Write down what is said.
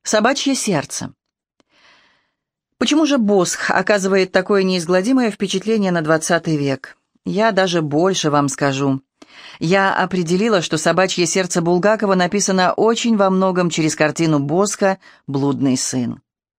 Собачье сердце. Почему же Босх оказывает такое неизгладимое впечатление на 20 век? Я даже больше вам скажу. Я определила, что «Собачье сердце» Булгакова написано очень во многом через картину Босха «Блудный сын».